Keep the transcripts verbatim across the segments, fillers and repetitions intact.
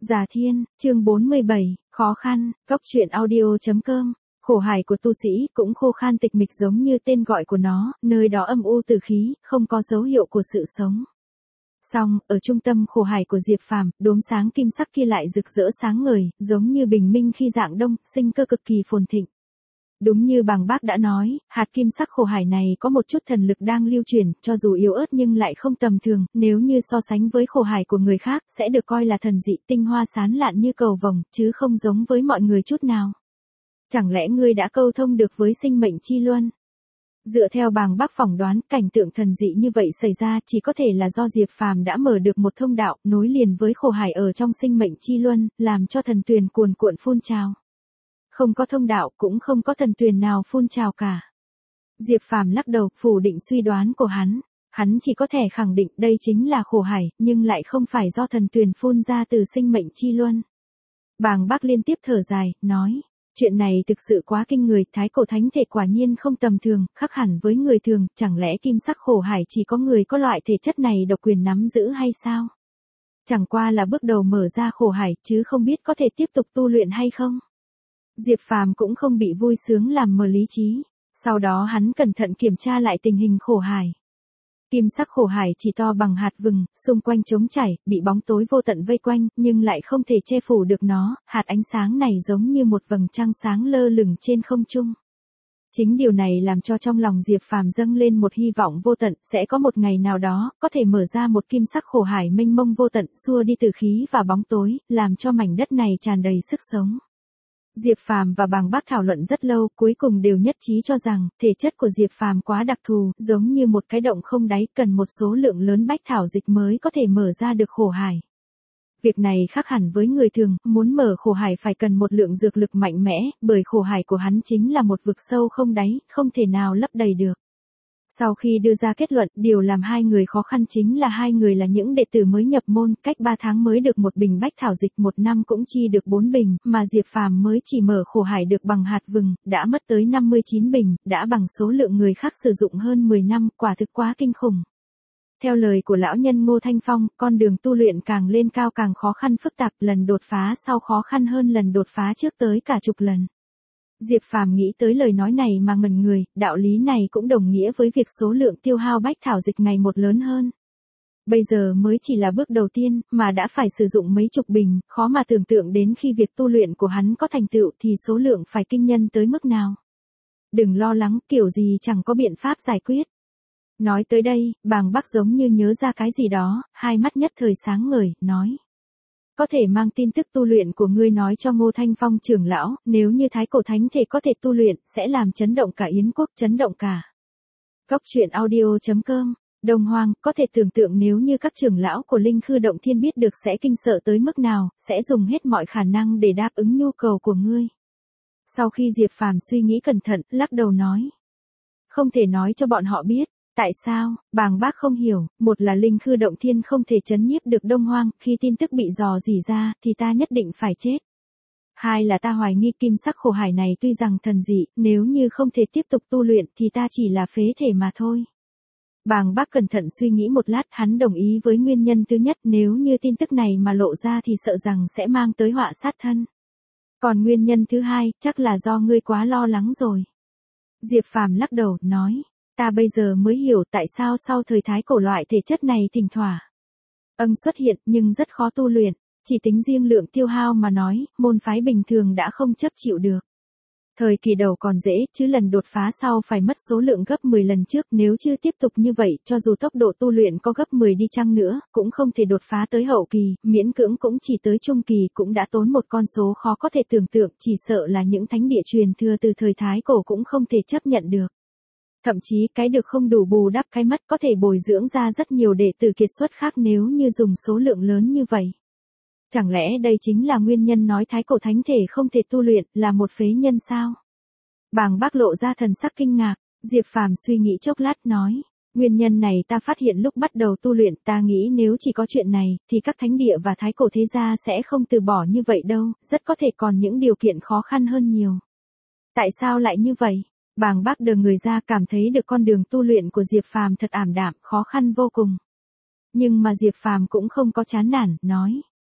Già Thiên, chương bốn mươi bảy, khó khăn, góc truyện audio chấm com. Khổ hải của tu sĩ cũng khô khan tịch mịch giống như tên gọi của nó, nơi đó âm u tử khí, không có dấu hiệu của sự sống. Song, ở trung tâm khổ hải của Diệp Phàm, đốm sáng kim sắc kia lại rực rỡ sáng ngời, giống như bình minh khi rạng đông, sinh cơ cực kỳ phồn thịnh. Đúng như Bàng Bác đã nói, hạt kim sắc khổ hải này có một chút thần lực đang lưu truyền, cho dù yếu ớt nhưng lại không tầm thường, nếu như so sánh với khổ hải của người khác, sẽ được coi là thần dị, tinh hoa sán lạn như cầu vồng, chứ không giống với mọi người chút nào. Chẳng lẽ ngươi đã câu thông được với sinh mệnh chi luân? Dựa theo Bàng Bác phỏng đoán, cảnh tượng thần dị như vậy xảy ra chỉ có thể là do Diệp Phàm đã mở được một thông đạo, nối liền với khổ hải ở trong sinh mệnh chi luân, làm cho thần tuyền cuồn cuộn phun trào. Không có thông đạo, cũng không có thần tuyền nào phun trào cả. Diệp Phàm lắc đầu, phủ định suy đoán của hắn. Hắn chỉ có thể khẳng định đây chính là khổ hải, nhưng lại không phải do thần tuyền phun ra từ sinh mệnh chi luân. Bàng Bác liên tiếp thở dài, nói, chuyện này thực sự quá kinh người, thái cổ thánh thể quả nhiên không tầm thường, khác hẳn với người thường, chẳng lẽ kim sắc khổ hải chỉ có người có loại thể chất này độc quyền nắm giữ hay sao? Chẳng qua là bước đầu mở ra khổ hải, chứ không biết có thể tiếp tục tu luyện hay không? Diệp Phàm cũng không bị vui sướng làm mờ lý trí. Sau đó hắn cẩn thận kiểm tra lại tình hình khổ hải. Kim sắc khổ hải chỉ to bằng hạt vừng, xung quanh trống chảy, bị bóng tối vô tận vây quanh, nhưng lại không thể che phủ được nó, hạt ánh sáng này giống như một vầng trăng sáng lơ lửng trên không trung. Chính điều này làm cho trong lòng Diệp Phàm dâng lên một hy vọng vô tận, sẽ có một ngày nào đó, có thể mở ra một kim sắc khổ hải mênh mông vô tận, xua đi tử khí và bóng tối, làm cho mảnh đất này tràn đầy sức sống. Diệp Phàm và Bàng Bác thảo luận rất lâu, cuối cùng đều nhất trí cho rằng, thể chất của Diệp Phàm quá đặc thù, giống như một cái động không đáy, cần một số lượng lớn bách thảo dịch mới có thể mở ra được khổ hải. Việc này khác hẳn với người thường, muốn mở khổ hải phải cần một lượng dược lực mạnh mẽ, bởi khổ hải của hắn chính là một vực sâu không đáy, không thể nào lấp đầy được. Sau khi đưa ra kết luận, điều làm hai người khó khăn chính là hai người là những đệ tử mới nhập môn, cách ba tháng mới được một bình bách thảo dịch, một năm cũng chi được bốn bình, mà Diệp Phàm mới chỉ mở khổ hải được bằng hạt vừng, đã mất tới năm mươi chín bình, đã bằng số lượng người khác sử dụng hơn mười năm, quả thực quá kinh khủng. Theo lời của lão nhân Ngô Thanh Phong, con đường tu luyện càng lên cao càng khó khăn phức tạp, lần đột phá sau khó khăn hơn lần đột phá trước tới cả chục lần. Diệp Phàm nghĩ tới lời nói này mà ngẩn người, đạo lý này cũng đồng nghĩa với việc số lượng tiêu hao bách thảo dịch ngày một lớn hơn. Bây giờ mới chỉ là bước đầu tiên, mà đã phải sử dụng mấy chục bình, khó mà tưởng tượng đến khi việc tu luyện của hắn có thành tựu thì số lượng phải kinh nhân tới mức nào. Đừng lo lắng, kiểu gì chẳng có biện pháp giải quyết. Nói tới đây, Bàng Bác giống như nhớ ra cái gì đó, hai mắt nhất thời sáng ngời, nói. Có thể mang tin tức tu luyện của ngươi nói cho Ngô Thanh Phong trưởng lão, nếu như thái cổ thánh thể có thể tu luyện, sẽ làm chấn động cả Yến quốc, chấn động cả. Góc truyện audio chấm com, Đông Hoang, có thể tưởng tượng nếu như các trưởng lão của Linh Khư Động Thiên biết được sẽ kinh sợ tới mức nào, sẽ dùng hết mọi khả năng để đáp ứng nhu cầu của ngươi. Sau khi Diệp Phàm suy nghĩ cẩn thận, lắc đầu nói. Không thể nói cho bọn họ biết. Tại sao? Bàng Bác không hiểu, một là Linh Khư Động Thiên không thể trấn nhiếp được Đông Hoang, khi tin tức bị dò dỉ ra, thì ta nhất định phải chết. Hai là ta hoài nghi kim sắc khổ hải này tuy rằng thần dị, nếu như không thể tiếp tục tu luyện thì ta chỉ là phế thể mà thôi. Bàng Bác cẩn thận suy nghĩ một lát, hắn đồng ý với nguyên nhân thứ nhất, nếu như tin tức này mà lộ ra thì sợ rằng sẽ mang tới họa sát thân. Còn nguyên nhân thứ hai, chắc là do ngươi quá lo lắng rồi. Diệp Phàm lắc đầu, nói. Ta bây giờ mới hiểu tại sao sau thời thái cổ loại thể chất này thỉnh thoảng âng xuất hiện nhưng rất khó tu luyện, chỉ tính riêng lượng tiêu hao mà nói, môn phái bình thường đã không chấp chịu được. Thời kỳ đầu còn dễ, chứ lần đột phá sau phải mất số lượng gấp mười lần trước, nếu chưa tiếp tục như vậy, cho dù tốc độ tu luyện có gấp mười đi chăng nữa, cũng không thể đột phá tới hậu kỳ, miễn cưỡng cũng chỉ tới trung kỳ, cũng đã tốn một con số khó có thể tưởng tượng, chỉ sợ là những thánh địa truyền thừa từ thời thái cổ cũng không thể chấp nhận được. Thậm chí cái được không đủ bù đắp cái mất, có thể bồi dưỡng ra rất nhiều đệ tử kiệt xuất khác nếu như dùng số lượng lớn như vậy. Chẳng lẽ đây chính là nguyên nhân nói thái cổ thánh thể không thể tu luyện, là một phế nhân sao? Bàng Bác lộ ra thần sắc kinh ngạc, Diệp Phàm suy nghĩ chốc lát nói, nguyên nhân này ta phát hiện lúc bắt đầu tu luyện, ta nghĩ nếu chỉ có chuyện này, thì các thánh địa và thái cổ thế gia sẽ không từ bỏ như vậy đâu, rất có thể còn những điều kiện khó khăn hơn nhiều. Tại sao lại như vậy? Bàng Bác đờ người ra, cảm thấy được con đường tu luyện của Diệp Phàm thật ảm đạm, khó khăn vô cùng. Nhưng mà Diệp Phàm cũng không có chán nản, nói,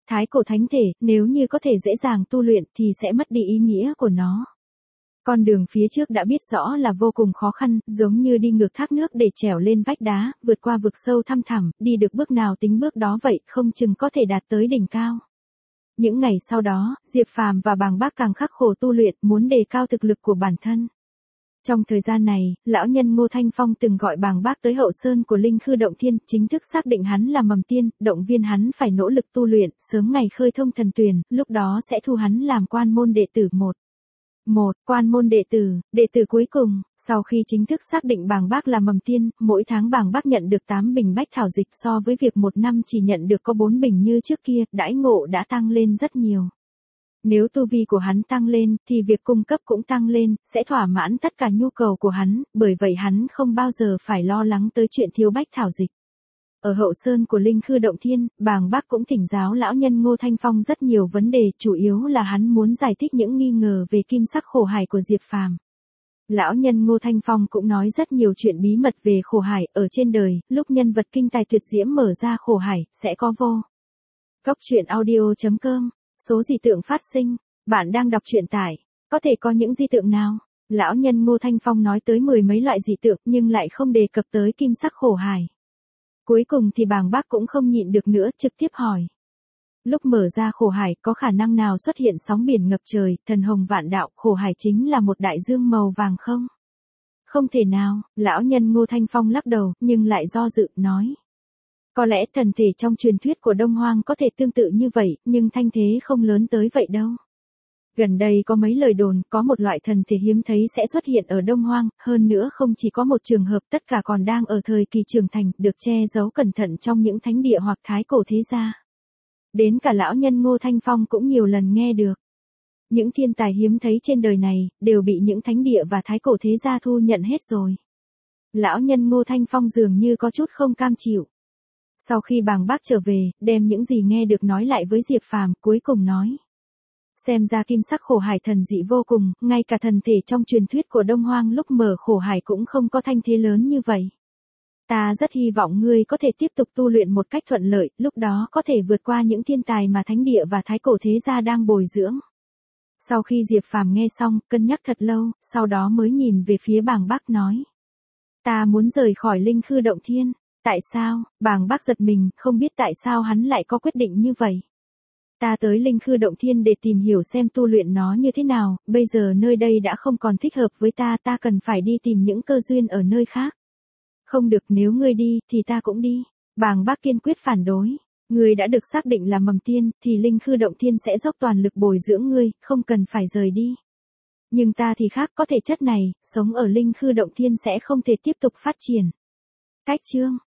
Thái cổ thánh thể, nếu như có thể dễ dàng tu luyện thì sẽ mất đi ý nghĩa của nó. Con đường phía trước đã biết rõ là vô cùng khó khăn, giống như đi ngược thác nước để trèo lên vách đá, vượt qua vực sâu thăm thẳm, đi được bước nào tính bước đó vậy, không chừng có thể đạt tới đỉnh cao. Những ngày sau đó, Diệp Phàm và Bàng Bác càng khắc khổ tu luyện, muốn đề cao thực lực của bản thân. Trong thời gian này, lão nhân Ngô Thanh Phong từng gọi Bàng Bác tới hậu sơn của Linh Khư Động Thiên, chính thức xác định hắn là mầm tiên, động viên hắn phải nỗ lực tu luyện, sớm ngày khơi thông thần tuyền, lúc đó sẽ thu hắn làm quan môn đệ tử một. Một, quan môn đệ tử, đệ tử cuối cùng, sau khi chính thức xác định Bàng Bác là mầm tiên, mỗi tháng Bàng Bác nhận được tám bình bách thảo dịch so với việc một năm chỉ nhận được có bốn bình như trước kia, đãi ngộ đã tăng lên rất nhiều. Nếu tu vi của hắn tăng lên, thì việc cung cấp cũng tăng lên, sẽ thỏa mãn tất cả nhu cầu của hắn, bởi vậy hắn không bao giờ phải lo lắng tới chuyện thiếu bách thảo dịch. Ở hậu sơn của Linh Khư Động Thiên, Bàng Bác cũng thỉnh giáo lão nhân Ngô Thanh Phong rất nhiều vấn đề, chủ yếu là hắn muốn giải thích những nghi ngờ về kim sắc khổ hải của Diệp Phàm. Lão nhân Ngô Thanh Phong cũng nói rất nhiều chuyện bí mật về khổ hải, ở trên đời, lúc nhân vật kinh tài tuyệt diễm mở ra khổ hải, sẽ có vô. Góc truyện audio chấm com, số dị tượng phát sinh, bạn đang đọc truyện tải, có thể có những dị tượng nào? Lão nhân Ngô Thanh Phong nói tới mười mấy loại dị tượng nhưng lại không đề cập tới kim sắc khổ hải. Cuối cùng thì Bàng Bác cũng không nhịn được nữa, trực tiếp hỏi. Lúc mở ra khổ hải có khả năng nào xuất hiện sóng biển ngập trời, thần hồng vạn đạo, khổ hải chính là một đại dương màu vàng không? Không thể nào, lão nhân Ngô Thanh Phong lắc đầu, nhưng lại do dự, nói. Có lẽ thần thể trong truyền thuyết của Đông Hoang có thể tương tự như vậy, nhưng thanh thế không lớn tới vậy đâu. Gần đây có mấy lời đồn, có một loại thần thể hiếm thấy sẽ xuất hiện ở Đông Hoang, hơn nữa không chỉ có một trường hợp, tất cả còn đang ở thời kỳ trưởng thành, được che giấu cẩn thận trong những thánh địa hoặc thái cổ thế gia. Đến cả lão nhân Ngô Thanh Phong cũng nhiều lần nghe được. Những thiên tài hiếm thấy trên đời này, đều bị những thánh địa và thái cổ thế gia thu nhận hết rồi. Lão nhân Ngô Thanh Phong dường như có chút không cam chịu. Sau khi Bàng Bác trở về, đem những gì nghe được nói lại với Diệp Phàm, cuối cùng nói. Xem ra kim sắc khổ hải thần dị vô cùng, ngay cả thần thể trong truyền thuyết của Đông Hoang lúc mở khổ hải cũng không có thanh thế lớn như vậy. Ta rất hy vọng ngươi có thể tiếp tục tu luyện một cách thuận lợi, lúc đó có thể vượt qua những thiên tài mà thánh địa và thái cổ thế gia đang bồi dưỡng. Sau khi Diệp Phàm nghe xong, cân nhắc thật lâu, sau đó mới nhìn về phía Bàng Bác nói. Ta muốn rời khỏi Linh Khư Động Thiên. Tại sao? Bàng Bác giật mình, không biết tại sao hắn lại có quyết định như vậy. Ta tới Linh Khư Động Thiên để tìm hiểu xem tu luyện nó như thế nào, bây giờ nơi đây đã không còn thích hợp với ta, ta cần phải đi tìm những cơ duyên ở nơi khác. Không được, nếu ngươi đi, thì ta cũng đi. Bàng Bác kiên quyết phản đối. Ngươi đã được xác định là mầm tiên, thì Linh Khư Động Thiên sẽ dốc toàn lực bồi dưỡng ngươi, không cần phải rời đi. Nhưng ta thì khác, có thể chất này, sống ở Linh Khư Động Thiên sẽ không thể tiếp tục phát triển. Cách chương